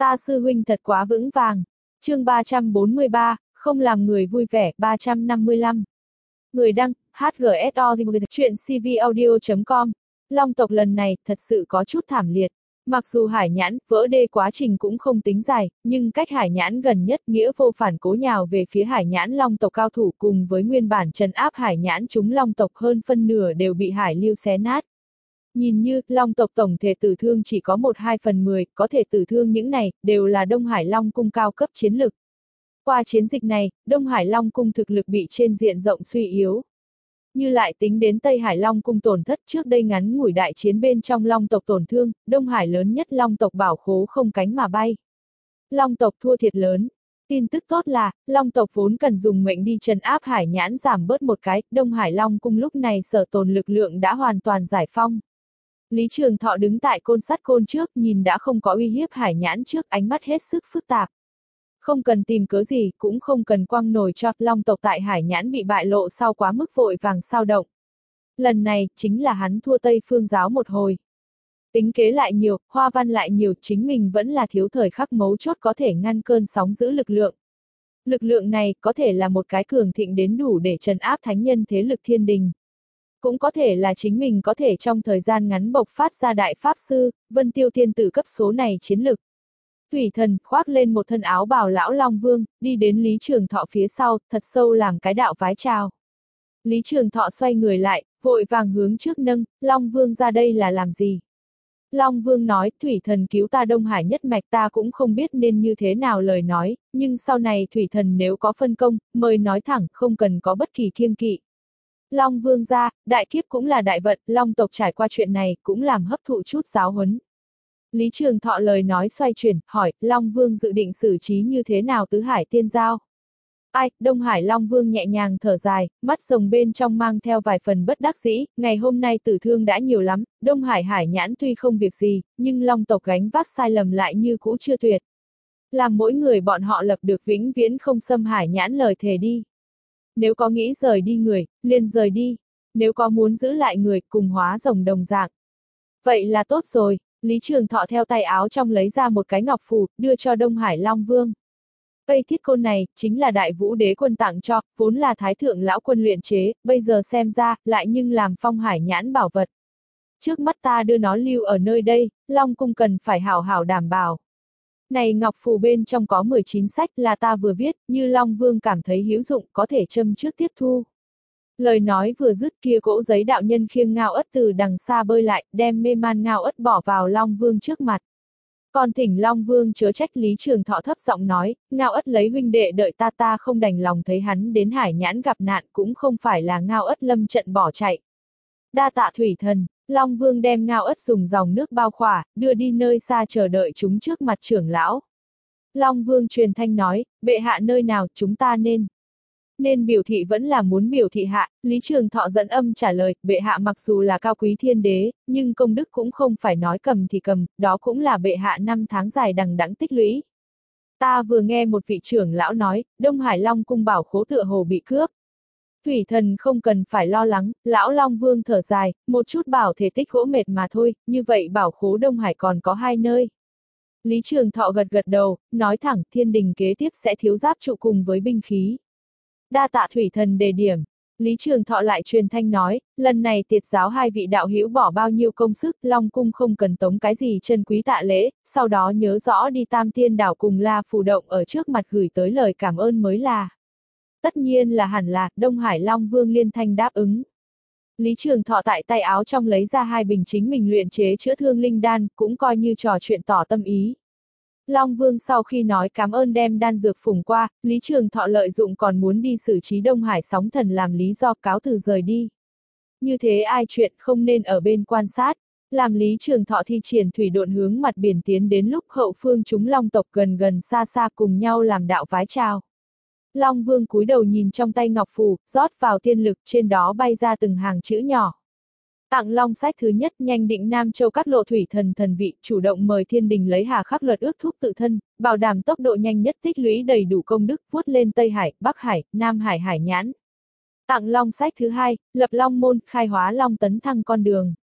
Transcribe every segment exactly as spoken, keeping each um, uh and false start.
Ta sư huynh thật quá vững vàng. Chương ba trăm bốn mươi ba, không làm người vui vẻ. Ba trăm năm mươi lăm. Người đăng, hát giê ét o chuyện c v audio chấm com. Long tộc lần này, thật sự có chút thảm liệt. Mặc dù hải nhãn, vỡ đê quá trình cũng không tính dài, nhưng cách hải nhãn gần nhất nghĩa vô phản cố nhào về phía hải nhãn long tộc cao thủ cùng với nguyên bản trấn áp hải nhãn chúng long tộc hơn phân nửa đều bị hải lưu xé nát. Nhìn như, long tộc tổng thể tử thương chỉ có một hai phần mười, có thể tử thương những này, đều là Đông Hải Long Cung cao cấp chiến lực. Qua chiến dịch này, Đông Hải Long Cung thực lực bị trên diện rộng suy yếu. Như lại tính đến Tây Hải Long Cung tổn thất trước đây ngắn ngủi đại chiến bên trong long tộc tổn thương, Đông Hải lớn nhất long tộc bảo khố không cánh mà bay. Long tộc thua thiệt lớn. Tin tức tốt là, long tộc vốn cần dùng mệnh đi trấn áp hải nhãn giảm bớt một cái, Đông Hải Long Cung lúc này sở tồn lực lượng đã hoàn toàn giải phong. Lý Trường Thọ đứng tại côn sắt côn trước nhìn đã không có uy hiếp hải nhãn trước, ánh mắt hết sức phức tạp. Không cần tìm cớ gì, cũng không cần quăng nổi cho long tộc tại hải nhãn bị bại lộ sau quá mức vội vàng sao động. Lần này, chính là hắn thua Tây Phương giáo một hồi. Tính kế lại nhiều, hoa văn lại nhiều, chính mình vẫn là thiếu thời khắc mấu chốt có thể ngăn cơn sóng giữ lực lượng. Lực lượng này, có thể là một cái cường thịnh đến đủ để trấn áp thánh nhân thế lực thiên đình. Cũng có thể là chính mình có thể trong thời gian ngắn bộc phát ra đại pháp sư, Vân Tiêu Thiên Tử cấp số này chiến lực. Thủy Thần khoác lên một thân áo bào lão Long Vương, đi đến Lý Trường Thọ phía sau, thật sâu làm cái đạo vái chào. Lý Trường Thọ xoay người lại, vội vàng hướng trước nâng, Long Vương ra đây là làm gì? Long Vương nói, Thủy Thần cứu ta Đông Hải nhất mạch ta cũng không biết nên như thế nào lời nói, nhưng sau này Thủy Thần nếu có phân công, mời nói thẳng, không cần có bất kỳ kiêng kỵ. Long Vương ra, đại kiếp cũng là đại vận, Long tộc trải qua chuyện này, cũng làm hấp thụ chút giáo huấn. Lý Trường Thọ lời nói xoay chuyển, hỏi, Long Vương dự định xử trí như thế nào tứ hải tiên giao? Ai, Đông Hải Long Vương nhẹ nhàng thở dài, mắt rồng bên trong mang theo vài phần bất đắc dĩ, ngày hôm nay tử thương đã nhiều lắm, Đông Hải hải nhãn tuy không việc gì, nhưng Long tộc gánh vác sai lầm lại như cũ chưa tuyệt. Làm mỗi người bọn họ lập được vĩnh viễn không xâm hải nhãn lời thề đi. Nếu có nghĩ rời đi người, liền rời đi. Nếu có muốn giữ lại người, cùng hóa rồng đồng dạng. Vậy là tốt rồi. Lý Trường Thọ theo tay áo trong lấy ra một cái ngọc phù, đưa cho Đông Hải Long Vương. Cây thiết côn này, chính là Đại Vũ Đế quân tặng cho, vốn là Thái Thượng Lão Quân luyện chế, bây giờ xem ra, lại nhưng làm phong hải nhãn bảo vật. Trước mắt ta đưa nó lưu ở nơi đây, Long Cung cần phải hảo hảo đảm bảo. Này ngọc phù bên trong có mười chín sách là ta vừa viết, như Long Vương cảm thấy hữu dụng có thể châm trước tiếp thu. Lời nói vừa dứt kia cỗ giấy đạo nhân khiêng Ngao Ất từ đằng xa bơi lại, đem mê man Ngao Ất bỏ vào Long Vương trước mặt. Còn thỉnh Long Vương chớ trách. Lý Trường Thọ thấp giọng nói, Ngao Ất lấy huynh đệ đợi ta ta không đành lòng thấy hắn đến hải nhãn gặp nạn cũng không phải là Ngao Ất lâm trận bỏ chạy. Đa tạ Thủy Thần. Long Vương đem Ngao Ất dùng dòng nước bao khỏa, đưa đi nơi xa chờ đợi chúng trước mặt trưởng lão. Long Vương truyền thanh nói, bệ hạ nơi nào chúng ta nên. Nên biểu thị vẫn là muốn biểu thị hạ, Lý Trường Thọ dẫn âm trả lời, bệ hạ mặc dù là cao quý thiên đế, nhưng công đức cũng không phải nói cầm thì cầm, đó cũng là bệ hạ năm tháng dài đằng đẵng tích lũy. Ta vừa nghe một vị trưởng lão nói, Đông Hải Long Cung bảo khố tựa hồ bị cướp. Thủy Thần không cần phải lo lắng, lão Long Vương thở dài, một chút bảo thể tích gỗ mệt mà thôi, như vậy bảo khố Đông Hải còn có hai nơi. Lý Trường Thọ gật gật đầu, nói thẳng thiên đình kế tiếp sẽ thiếu giáp trụ cùng với binh khí. Đa tạ Thủy Thần đề điểm. Lý Trường Thọ lại truyền thanh nói, lần này tiệt giáo hai vị đạo hữu bỏ bao nhiêu công sức, Long Cung không cần tống cái gì chân quý tạ lễ, sau đó nhớ rõ đi Tam Tiên Đảo cùng La Phù Động ở trước mặt gửi tới lời cảm ơn mới là. Tất nhiên là hẳn là, Đông Hải Long Vương liên thanh đáp ứng. Lý Trường Thọ tại tay áo trong lấy ra hai bình chính mình luyện chế chữa thương linh đan, cũng coi như trò chuyện tỏ tâm ý. Long Vương sau khi nói cảm ơn đem đan dược phủng qua, Lý Trường Thọ lợi dụng còn muốn đi xử trí Đông Hải sóng thần làm lý do cáo từ rời đi. Như thế ai chuyện không nên ở bên quan sát, làm Lý Trường Thọ thi triển thủy độn hướng mặt biển tiến đến lúc hậu phương chúng Long tộc gần gần xa xa cùng nhau làm đạo vái chào. Long Vương cúi đầu nhìn trong tay ngọc phù, rót vào tiên lực trên đó bay ra từng hàng chữ nhỏ. Tặng Long sách thứ nhất nhanh định Nam Châu các lộ thủy thần thần vị, chủ động mời thiên đình lấy hà khắc luật ước thúc tự thân, bảo đảm tốc độ nhanh nhất tích lũy đầy đủ công đức, vuốt lên Tây Hải, Bắc Hải, Nam Hải hải nhãn. Tặng Long sách thứ hai, lập Long môn, khai hóa Long tấn thăng con đường.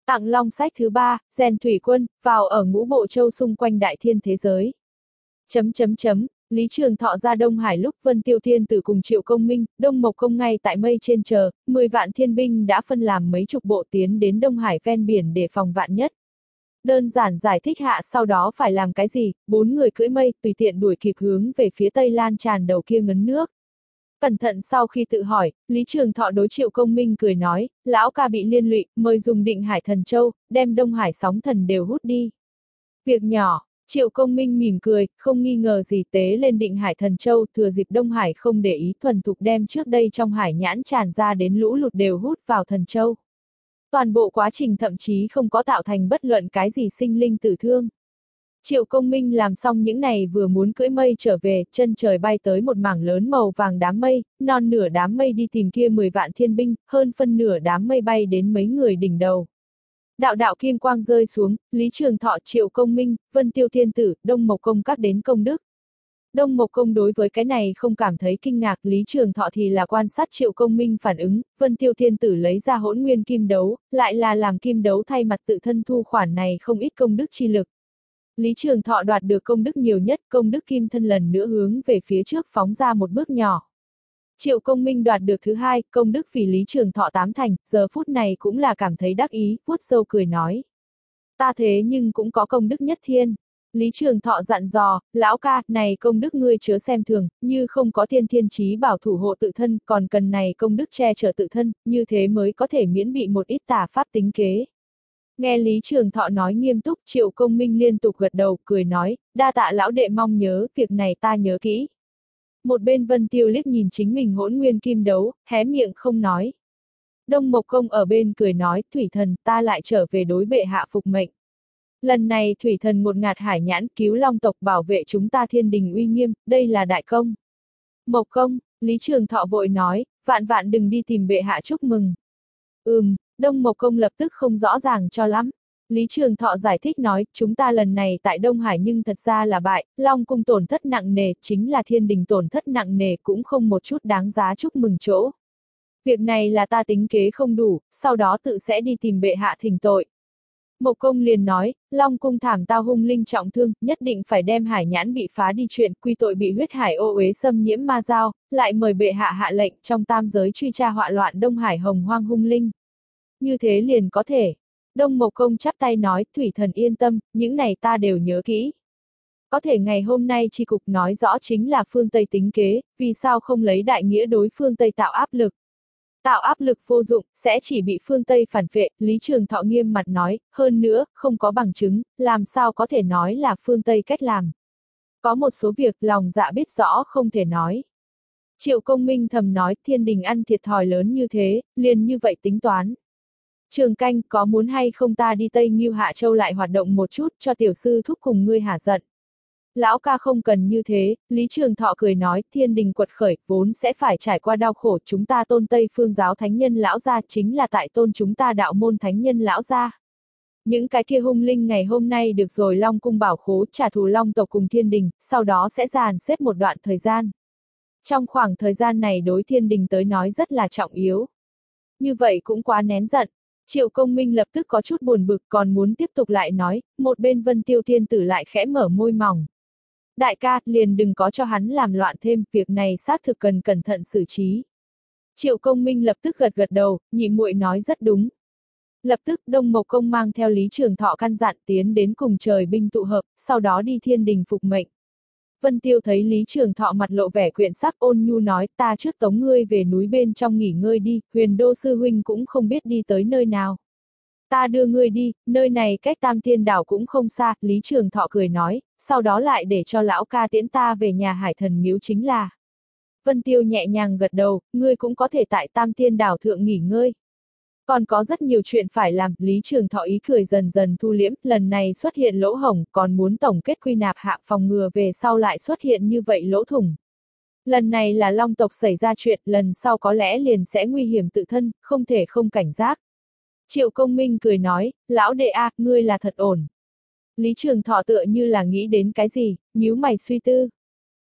Tặng long sách thứ ba, rèn thủy quân, vào ở ngũ bộ châu xung quanh đại thiên thế giới. Chấm chấm chấm, Lý Trường Thọ ra Đông Hải lúc Vân Tiêu Thiên Tử cùng Triệu Công Minh, Đông Mộc Công ngay tại mây trên chờ, mười vạn thiên binh đã phân làm mấy chục bộ tiến đến Đông Hải ven biển để phòng vạn nhất. Đơn giản giải thích hạ sau đó phải làm cái gì, bốn người cưỡi mây tùy tiện đuổi kịp hướng về phía tây lan tràn đầu kia ngấn nước. Cẩn thận sau khi tự hỏi, Lý Trường Thọ đối Triệu Công Minh cười nói, lão ca bị liên lụy, mời dùng Định Hải Thần Châu, đem Đông Hải sóng thần đều hút đi. Việc nhỏ, Triệu Công Minh mỉm cười, không nghi ngờ gì tế lên Định Hải Thần Châu, thừa dịp Đông Hải không để ý thuần thục đem trước đây trong hải nhãn tràn ra đến lũ lụt đều hút vào Thần Châu. Toàn bộ quá trình thậm chí không có tạo thành bất luận cái gì sinh linh tử thương. Triệu Công Minh làm xong những này vừa muốn cưỡi mây trở về, chân trời bay tới một mảng lớn màu vàng đám mây, non nửa đám mây đi tìm kia mười vạn thiên binh, hơn phân nửa đám mây bay đến mấy người đỉnh đầu. Đạo đạo kim quang rơi xuống, Lý Trường Thọ, Triệu Công Minh, Vân Tiêu Thiên Tử, Đông Mộc Công các đến công đức. Đông Mộc Công đối với cái này không cảm thấy kinh ngạc, Lý Trường Thọ thì là quan sát Triệu Công Minh phản ứng, Vân Tiêu Thiên Tử lấy ra hỗn nguyên kim đấu, lại là làm kim đấu thay mặt tự thân thu khoản này không ít công đức chi lực. Lý Trường Thọ đoạt được công đức nhiều nhất, công đức kim thân lần nữa hướng về phía trước phóng ra một bước nhỏ. Triệu Công Minh đoạt được thứ hai, công đức vì Lý Trường Thọ tám thành, giờ phút này cũng là cảm thấy đắc ý, vuốt râu cười nói. Ta thế nhưng cũng có công đức nhất thiên. Lý Trường Thọ dặn dò, lão ca, này công đức ngươi chớ xem thường, như không có thiên thiên chí bảo thủ hộ tự thân, còn cần này công đức che chở tự thân, như thế mới có thể miễn bị một ít tà pháp tính kế. Nghe Lý Trường Thọ nói nghiêm túc, Triệu Công Minh liên tục gật đầu, cười nói, đa tạ lão đệ mong nhớ, việc này ta nhớ kỹ. Một bên Vân Tiêu liếc nhìn chính mình hỗn nguyên kim đấu, hé miệng không nói. Đông Mộc Công ở bên cười nói, Thủy Thần, ta lại trở về đối bệ hạ phục mệnh. Lần này Thủy Thần một ngạt hải nhãn cứu Long tộc bảo vệ chúng ta thiên đình uy nghiêm, đây là đại công. Mộc Công, Lý Trường Thọ vội nói, vạn vạn đừng đi tìm bệ hạ chúc mừng. Ừm, Đông Mộc Công lập tức không rõ ràng cho lắm. Lý Trường Thọ giải thích nói, chúng ta lần này tại Đông Hải nhưng thật ra là bại, Long cung tổn thất nặng nề, chính là thiên đình tổn thất nặng nề cũng không một chút đáng giá chúc mừng chỗ. Việc này là ta tính kế không đủ, sau đó tự sẽ đi tìm bệ hạ thỉnh tội. Mộc Công liền nói, Long cung thảm tao hung linh trọng thương, nhất định phải đem hải nhãn bị phá đi chuyện, quy tội bị huyết hải ô uế xâm nhiễm ma giao, lại mời bệ hạ hạ lệnh trong tam giới truy tra họa loạn Đông Hải hồng hoang hung linh. Như thế liền có thể. Đông Mộc Công chắp tay nói, Thủy Thần yên tâm, những này ta đều nhớ kỹ. Có thể ngày hôm nay chi cục nói rõ chính là phương Tây tính kế, vì sao không lấy đại nghĩa đối phương Tây tạo áp lực. Tạo áp lực vô dụng, sẽ chỉ bị phương Tây phản vệ, Lý Trường Thọ nghiêm mặt nói, hơn nữa, không có bằng chứng, làm sao có thể nói là phương Tây cách làm. Có một số việc lòng dạ biết rõ không thể nói. Triệu Công Minh thầm nói, thiên đình ăn thiệt thòi lớn như thế, liền như vậy tính toán. Trường Canh, có muốn hay không ta đi Tây Ngưu Hạ Châu lại hoạt động một chút cho tiểu sư thúc cùng ngươi hả giận. Lão ca không cần như thế, Lý Trường Thọ cười nói, thiên đình quật khởi, vốn sẽ phải trải qua đau khổ, chúng ta tôn Tây phương giáo thánh nhân lão gia chính là tại tôn chúng ta đạo môn thánh nhân lão gia. Những cái kia hung linh ngày hôm nay được rồi Long cung bảo khố trả thù Long tộc cùng thiên đình, sau đó sẽ dàn xếp một đoạn thời gian. Trong khoảng thời gian này đối thiên đình tới nói rất là trọng yếu. Như vậy cũng quá nén giận. Triệu Công Minh lập tức có chút buồn bực còn muốn tiếp tục lại nói, một bên Vân Tiêu Thiên Tử lại khẽ mở môi mỏng. Đại ca, liền đừng có cho hắn làm loạn thêm, việc này xác thực cần cẩn thận xử trí. Triệu Công Minh lập tức gật gật đầu, nhị muội nói rất đúng. Lập tức Đông Mộc Công mang theo Lý Trường Thọ căn dặn tiến đến cùng trời binh tụ hợp, sau đó đi thiên đình phục mệnh. Vân Tiêu thấy Lý Trường Thọ mặt lộ vẻ quyện sắc ôn nhu nói, ta trước tống ngươi về núi bên trong nghỉ ngơi đi, Huyền Đô sư huynh cũng không biết đi tới nơi nào. Ta đưa ngươi đi, nơi này cách Tam Thiên Đảo cũng không xa, Lý Trường Thọ cười nói, sau đó lại để cho lão ca tiễn ta về nhà Hải Thần miếu chính là. Vân Tiêu nhẹ nhàng gật đầu, ngươi cũng có thể tại Tam Thiên Đảo thượng nghỉ ngơi. Còn có rất nhiều chuyện phải làm, Lý Trường Thọ ý cười dần dần thu liễm, lần này xuất hiện lỗ hổng, còn muốn tổng kết quy nạp hạ phòng ngừa về sau lại xuất hiện như vậy lỗ thủng. Lần này là Long tộc xảy ra chuyện, lần sau có lẽ liền sẽ nguy hiểm tự thân, không thể không cảnh giác. Triệu Công Minh cười nói, lão đệ a, ngươi là thật ổn. Lý Trường Thọ tựa như là nghĩ đến cái gì, nhíu mày suy tư.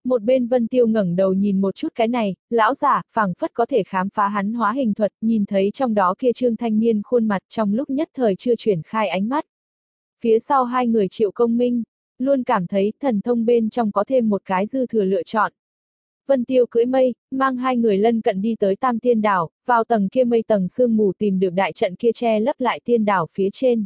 Một bên Vân Tiêu ngẩng đầu nhìn một chút cái này, lão giả, phảng phất có thể khám phá hắn hóa hình thuật, nhìn thấy trong đó kia trương thanh niên khuôn mặt trong lúc nhất thời chưa chuyển khai ánh mắt. Phía sau hai người Triệu Công Minh, luôn cảm thấy thần thông bên trong có thêm một cái dư thừa lựa chọn. Vân Tiêu cưỡi mây, mang hai người lân cận đi tới Tam Tiên Đảo, vào tầng kia mây tầng sương mù tìm được đại trận kia che lấp lại tiên đảo phía trên.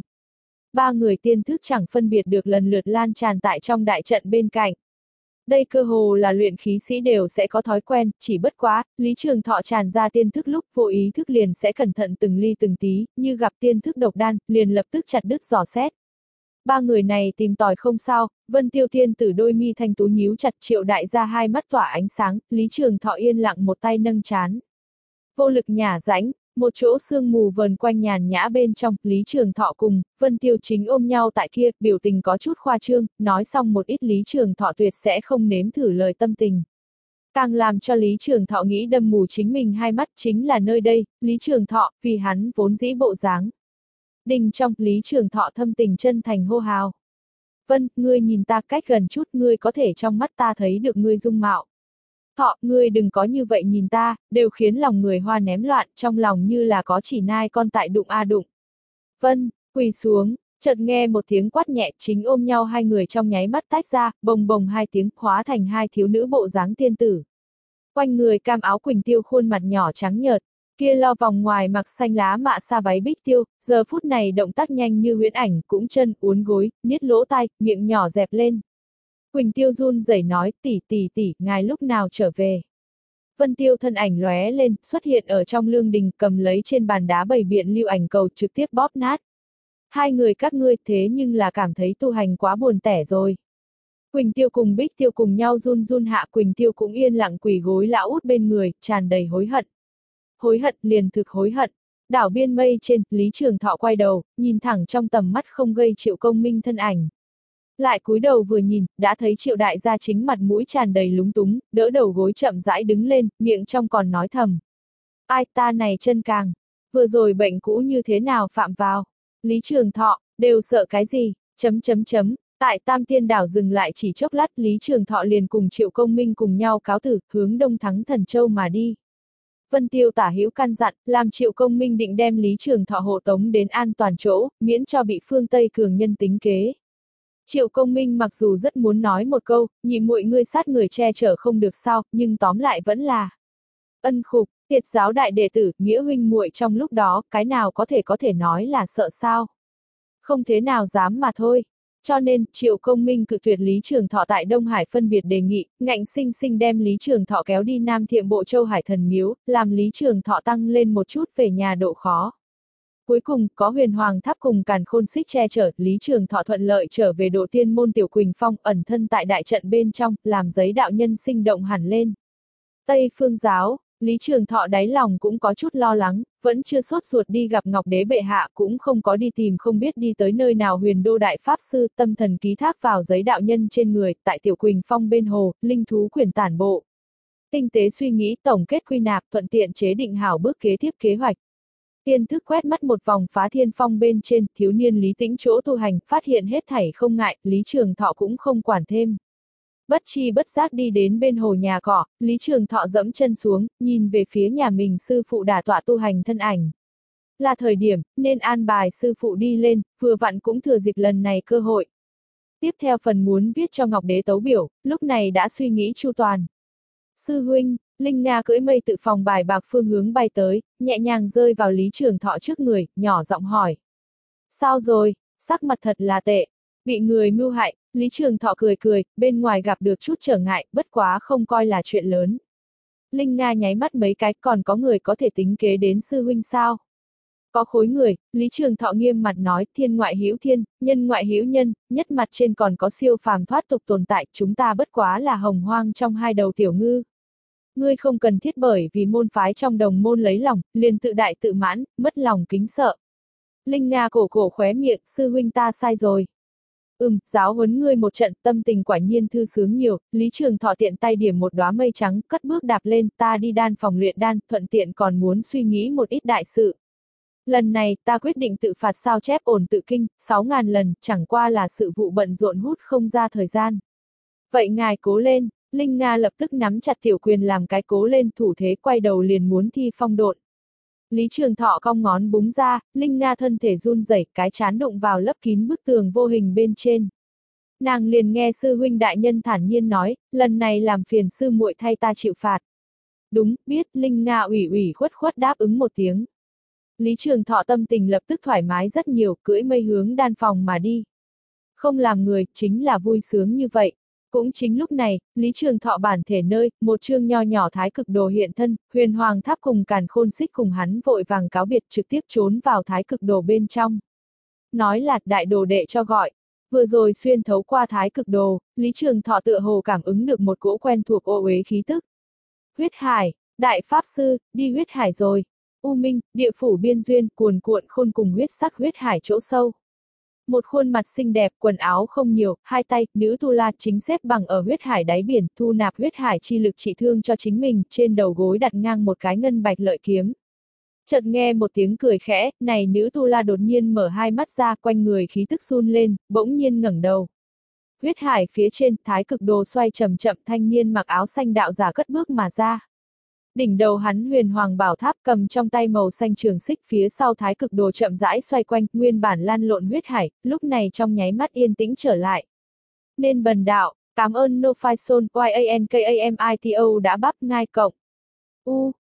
Ba người tiên thức chẳng phân biệt được lần lượt lan tràn tại trong đại trận bên cạnh. Đây cơ hồ là luyện khí sĩ đều sẽ có thói quen, chỉ bất quá, Lý Trường Thọ tràn ra tiên thức lúc vô ý thức liền sẽ cẩn thận từng ly từng tí, như gặp tiên thức độc đan, liền lập tức chặt đứt dò xét. Ba người này tìm tòi không sao, Vân Tiêu Thiên tử đôi mi thanh tú nhíu chặt, Triệu đại gia hai mắt tỏa ánh sáng, Lý Trường Thọ yên lặng một tay nâng trán. Vô lực nhả rãnh, một chỗ sương mù vờn quanh nhàn nhã bên trong, Lý Trường Thọ cùng Vân Tiêu chính ôm nhau tại kia, biểu tình có chút khoa trương, nói xong một ít Lý Trường Thọ tuyệt sẽ không nếm thử lời tâm tình. Càng làm cho Lý Trường Thọ nghĩ đâm mù chính mình hai mắt chính là nơi đây, Lý Trường Thọ, vì hắn vốn dĩ bộ dáng. Đình trong, Lý Trường Thọ thâm tình chân thành hô hào. Vân, ngươi nhìn ta cách gần chút, ngươi có thể trong mắt ta thấy được ngươi dung mạo. Thọ, ngươi đừng có như vậy nhìn ta, đều khiến lòng người hoa ném loạn, trong lòng như là có chỉ nai con tại đụng a đụng. Vân, quỳ xuống, chợt nghe một tiếng quát nhẹ, chính ôm nhau hai người trong nháy mắt tách ra, bồng bồng hai tiếng, hóa thành hai thiếu nữ bộ dáng tiên tử. Quanh người cam áo quỳnh tiêu khuôn mặt nhỏ trắng nhợt, kia lo vòng ngoài mặc xanh lá mạ sa váy bích tiêu, giờ phút này động tác nhanh như huyễn ảnh, cũng chân uốn gối, niết lỗ tai, miệng nhỏ dẹp lên. Quỳnh Tiêu run rẩy nói, tỷ tỷ tỷ, ngài lúc nào trở về? Vân Tiêu thân ảnh lóe lên, xuất hiện ở trong lương đình, cầm lấy trên bàn đá bày biện lưu ảnh cầu trực tiếp bóp nát. Hai người các ngươi thế nhưng là cảm thấy tu hành quá buồn tẻ rồi. Quỳnh Tiêu cùng Bích Tiêu cùng nhau run run hạ, Quỳnh Tiêu cũng yên lặng quỳ gối lão út bên người, tràn đầy hối hận. Hối hận liền thực hối hận. Đảo biên mây trên, Lý Trường Thọ quay đầu, nhìn thẳng trong tầm mắt không gây Triệu Công Minh thân ảnh. Lại cúi đầu vừa nhìn, đã thấy Triệu đại gia chính mặt mũi tràn đầy lúng túng, đỡ đầu gối chậm rãi đứng lên, miệng trong còn nói thầm. Ai ta này chân càng, vừa rồi bệnh cũ như thế nào phạm vào. Lý Trường Thọ, đều sợ cái gì, chấm chấm chấm, tại Tam Tiên Đảo dừng lại chỉ chốc lát, Lý Trường Thọ liền cùng Triệu Công Minh cùng nhau cáo tử, hướng Đông Thắng Thần Châu mà đi. Vân Tiêu tả hữu căn dặn, làm Triệu Công Minh định đem Lý Trường Thọ hộ tống đến an toàn chỗ, miễn cho bị phương Tây cường nhân tính kế. Triệu Công Minh mặc dù rất muốn nói một câu, nhị muội ngươi sát người che chở không được sao, nhưng tóm lại vẫn là ân khục, tiệt giáo đại đệ tử, nghĩa huynh muội trong lúc đó, cái nào có thể có thể nói là sợ sao. Không thế nào dám mà thôi. Cho nên, Triệu Công Minh cự tuyệt Lý Trường Thọ tại Đông Hải phân biệt đề nghị, ngạnh sinh sinh đem Lý Trường Thọ kéo đi Nam Thiệm Bộ Châu Hải Thần Miếu, làm Lý Trường Thọ tăng lên một chút về nhà độ khó. Cuối cùng, có huyền hoàng tháp cùng càn khôn xích che chở, Lý Trường Thọ thuận lợi trở về độ tiên môn Tiểu Quỳnh Phong, ẩn thân tại đại trận bên trong, làm giấy đạo nhân sinh động hẳn lên. Tây Phương giáo, Lý Trường Thọ đáy lòng cũng có chút lo lắng, vẫn chưa sốt ruột đi gặp Ngọc Đế bệ hạ, cũng không có đi tìm không biết đi tới nơi nào huyền đô đại pháp sư, tâm thần ký thác vào giấy đạo nhân trên người, tại Tiểu Quỳnh Phong bên hồ, linh thú quyển tản bộ. Tinh tế suy nghĩ tổng kết quy nạp, thuận tiện chế định hảo bước kế tiếp kế hoạch. Tiên thức quét mắt một vòng phá thiên phong bên trên, thiếu niên Lý Tĩnh chỗ tu hành, phát hiện hết thảy không ngại, Lý Trường Thọ cũng không quản thêm. Bất chi bất giác đi đến bên hồ nhà cỏ, Lý Trường Thọ dẫm chân xuống, nhìn về phía nhà mình sư phụ đả tọa tu hành thân ảnh. Là thời điểm, nên an bài sư phụ đi lên, vừa vặn cũng thừa dịp lần này cơ hội. Tiếp theo phần muốn viết cho Ngọc Đế tấu biểu, lúc này đã suy nghĩ chu toàn. Sư huynh, Linh Nga cưỡi mây tự phòng bài bạc phương hướng bay tới, nhẹ nhàng rơi vào Lý Trường Thọ trước người, nhỏ giọng hỏi. Sao rồi, sắc mặt thật là tệ, bị người mưu hại, Lý Trường Thọ cười cười, bên ngoài gặp được chút trở ngại, bất quá không coi là chuyện lớn. Linh Nga nháy mắt mấy cái, còn có người có thể tính kế đến sư huynh sao? Có khối người, Lý Trường Thọ nghiêm mặt nói, thiên ngoại hữu thiên, nhân ngoại hữu nhân, nhất mặt trên còn có siêu phàm thoát tục tồn tại, chúng ta bất quá là hồng hoang trong hai đầu tiểu ngư. Ngươi không cần thiết bởi vì môn phái trong đồng môn lấy lòng, liền tự đại tự mãn, mất lòng kính sợ. Linh Nga cổ cổ khóe miệng, sư huynh ta sai rồi. Ừm, giáo huấn ngươi một trận, tâm tình quả nhiên thư sướng nhiều, Lý Trường Thọ tiện tay điểm một đóa mây trắng, cất bước đạp lên, ta đi đan phòng luyện đan, thuận tiện còn muốn suy nghĩ một ít đại sự. Lần này, ta quyết định tự phạt sao chép ổn tự kinh, sáu ngàn lần, chẳng qua là sự vụ bận rộn hút không ra thời gian. Vậy ngài cố lên, Linh Nga lập tức nắm chặt tiểu quyền làm cái cố lên thủ thế quay đầu liền muốn thi phong độn. Lý Trường Thọ cong ngón búng ra, Linh Nga thân thể run rẩy, cái chán đụng vào lấp kín bức tường vô hình bên trên. Nàng liền nghe sư huynh đại nhân thản nhiên nói, lần này làm phiền sư muội thay ta chịu phạt. Đúng, biết, Linh Nga ủy ủy khuất khuất đáp ứng một tiếng. Lý Trường Thọ tâm tình lập tức thoải mái rất nhiều, cưỡi mây hướng đan phòng mà đi. Không làm người, chính là vui sướng như vậy. Cũng chính lúc này, Lý Trường Thọ bản thể nơi, một chương nho nhỏ thái cực đồ hiện thân, huyền hoàng tháp cùng càn khôn xích cùng hắn vội vàng cáo biệt trực tiếp trốn vào thái cực đồ bên trong. Nói là đại đồ đệ cho gọi. Vừa rồi xuyên thấu qua thái cực đồ, Lý Trường Thọ tựa hồ cảm ứng được một cỗ quen thuộc ô uế khí tức. Huyết hải, đại pháp sư, đi huyết hải rồi. U Minh, địa phủ biên duyên, cuồn cuộn khôn cùng huyết sắc huyết hải chỗ sâu. Một khuôn mặt xinh đẹp, quần áo không nhiều, hai tay, nữ tu la chính xếp bằng ở huyết hải đáy biển, thu nạp huyết hải chi lực trị thương cho chính mình, trên đầu gối đặt ngang một cái ngân bạch lợi kiếm. Chợt nghe một tiếng cười khẽ, này nữ tu la đột nhiên mở hai mắt ra, quanh người khí tức run lên, bỗng nhiên ngẩng đầu. Huyết hải phía trên, thái cực đồ xoay chậm chậm, thanh niên mặc áo xanh đạo giả cất bước mà ra. Đỉnh đầu hắn huyền hoàng bảo tháp cầm trong tay màu xanh trường xích, phía sau thái cực đồ chậm rãi xoay quanh, nguyên bản lan lộn huyết hải, lúc này trong nháy mắt yên tĩnh trở lại. Nên bần đạo, cảm ơn Nofaison, Y A N K A M I T O đã bắp ngai cộng. U,